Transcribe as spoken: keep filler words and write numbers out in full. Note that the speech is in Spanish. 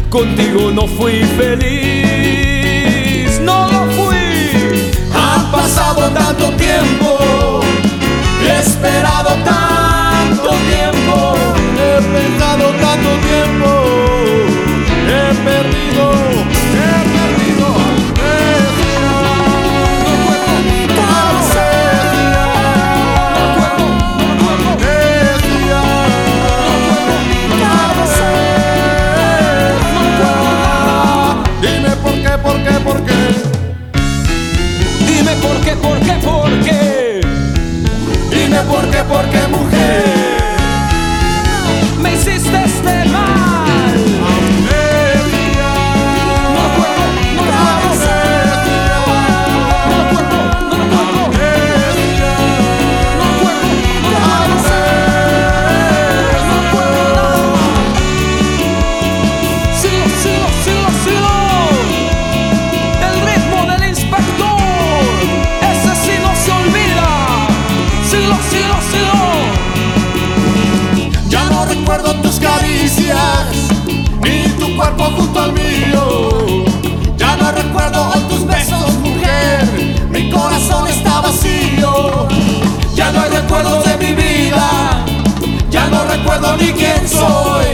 contigo no fui feliz, no lo fui. Ha pasado tanto tiempo, he esperado tanto tiempo, he pensado tanto tiempo, he perdido, he perdido amnesia. No recuerdo mi Amnesia. Amnesia. Dime por qué, por qué, por qué. Dime por qué, por qué, por qué. Dime por qué, por qué, mujer. Me hiciste este mal. Amnesia. No recuerdo, no recuerdo. No recuerdo, no recuerdo. Amnesia. No recuerdo, no recuerdo. No recuerdo nada. Sigo, sigo, sigo, sigo. El ritmo del inspector, ese sí no se olvida. Sigo, sigo, sigo. Ya no recuerdo tus caricias, ni tu cuerpo junto al mío. Ya no recuerdo tus besos, mujer, mi corazón está vacío. Ya no hay recuerdos de mi vida, ya no recuerdo ni quién soy.